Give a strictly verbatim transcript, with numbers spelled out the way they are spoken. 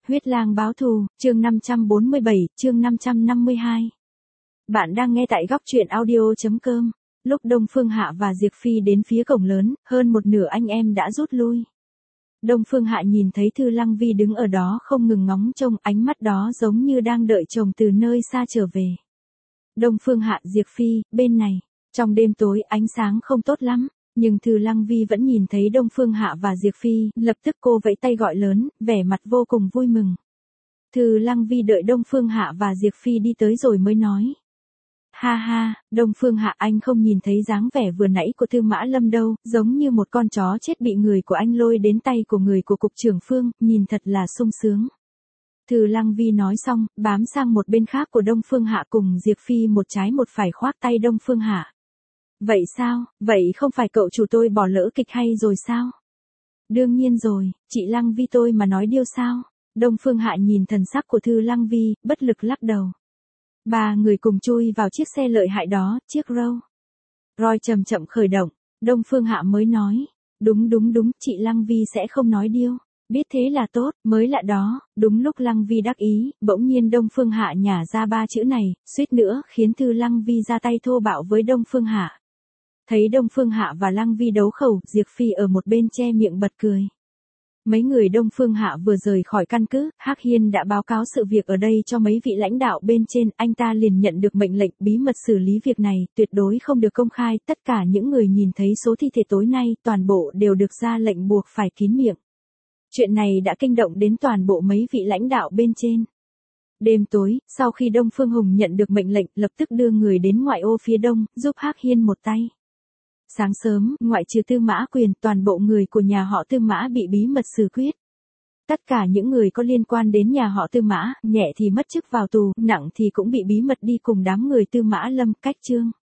Huyết lang báo thù, chương năm trăm bốn mươi bảy, chương năm trăm năm mươi hai. Bạn đang nghe tại góc truyện audio chấm com. Lúc Đông Phương Hạ và Diệp Phi đến phía cổng lớn, hơn một nửa anh em đã rút lui. Đông Phương Hạ nhìn thấy Thư Lăng Vi đứng ở đó không ngừng ngóng trông, ánh mắt đó giống như đang đợi chồng từ nơi xa trở về. Đông Phương Hạ, Diệp Phi, bên này. Trong đêm tối ánh sáng không tốt lắm, nhưng Thư Lăng Vi vẫn nhìn thấy Đông Phương Hạ và Diệp Phi, lập tức cô vẫy tay gọi lớn, vẻ mặt vô cùng vui mừng. Thư Lăng Vi đợi Đông Phương Hạ và Diệp Phi đi tới rồi mới nói. Ha ha, Đông Phương Hạ, anh không nhìn thấy dáng vẻ vừa nãy của Thư Mã Lâm đâu, giống như một con chó chết bị người của anh lôi đến tay của người của cục trưởng Phương, nhìn thật là sung sướng. Thư Lăng Vi nói xong, bám sang một bên khác của Đông Phương Hạ cùng Diệp Phi một trái một phải khoác tay Đông Phương Hạ. Vậy sao, vậy không phải cậu chủ tôi bỏ lỡ kịch hay rồi sao? Đương nhiên rồi, chị Lăng Vi tôi mà nói điêu sao? Đông Phương Hạ nhìn thần sắc của Thư Lăng Vi, bất lực lắc đầu. Ba người cùng chui vào chiếc xe lợi hại đó, chiếc Rolls Royce chậm chậm khởi động, Đông Phương Hạ mới nói. Đúng đúng đúng, chị Lăng Vi sẽ không nói điêu. Biết thế là tốt, mới lạ đó. Đúng lúc Lăng Vi đắc ý, bỗng nhiên Đông Phương Hạ nhả ra ba chữ này, suýt nữa khiến Thư Lăng Vi ra tay thô bạo với Đông Phương Hạ. Thấy Đông Phương Hạ và Lăng Vi đấu khẩu, Diệp Phi ở một bên che miệng bật cười. Mấy người Đông Phương Hạ vừa rời khỏi căn cứ, Hắc Hiên đã báo cáo sự việc ở đây cho mấy vị lãnh đạo bên trên, anh ta liền nhận được mệnh lệnh bí mật xử lý việc này, tuyệt đối không được công khai, tất cả những người nhìn thấy số thi thể tối nay, toàn bộ đều được ra lệnh buộc phải kín miệng. Chuyện này đã kinh động đến toàn bộ mấy vị lãnh đạo bên trên. Đêm tối, sau khi Đông Phương Hùng nhận được mệnh lệnh, lập tức đưa người đến ngoại ô phía đông, giúp Hắc Hiên một tay. Sáng sớm, ngoại trừ Tư Mã Quyền, toàn bộ người của nhà họ Tư Mã bị bí mật xử quyết. Tất cả những người có liên quan đến nhà họ Tư Mã, nhẹ thì mất chức vào tù, nặng thì cũng bị bí mật đi cùng đám người Tư Mã Lâm, Cách Trương.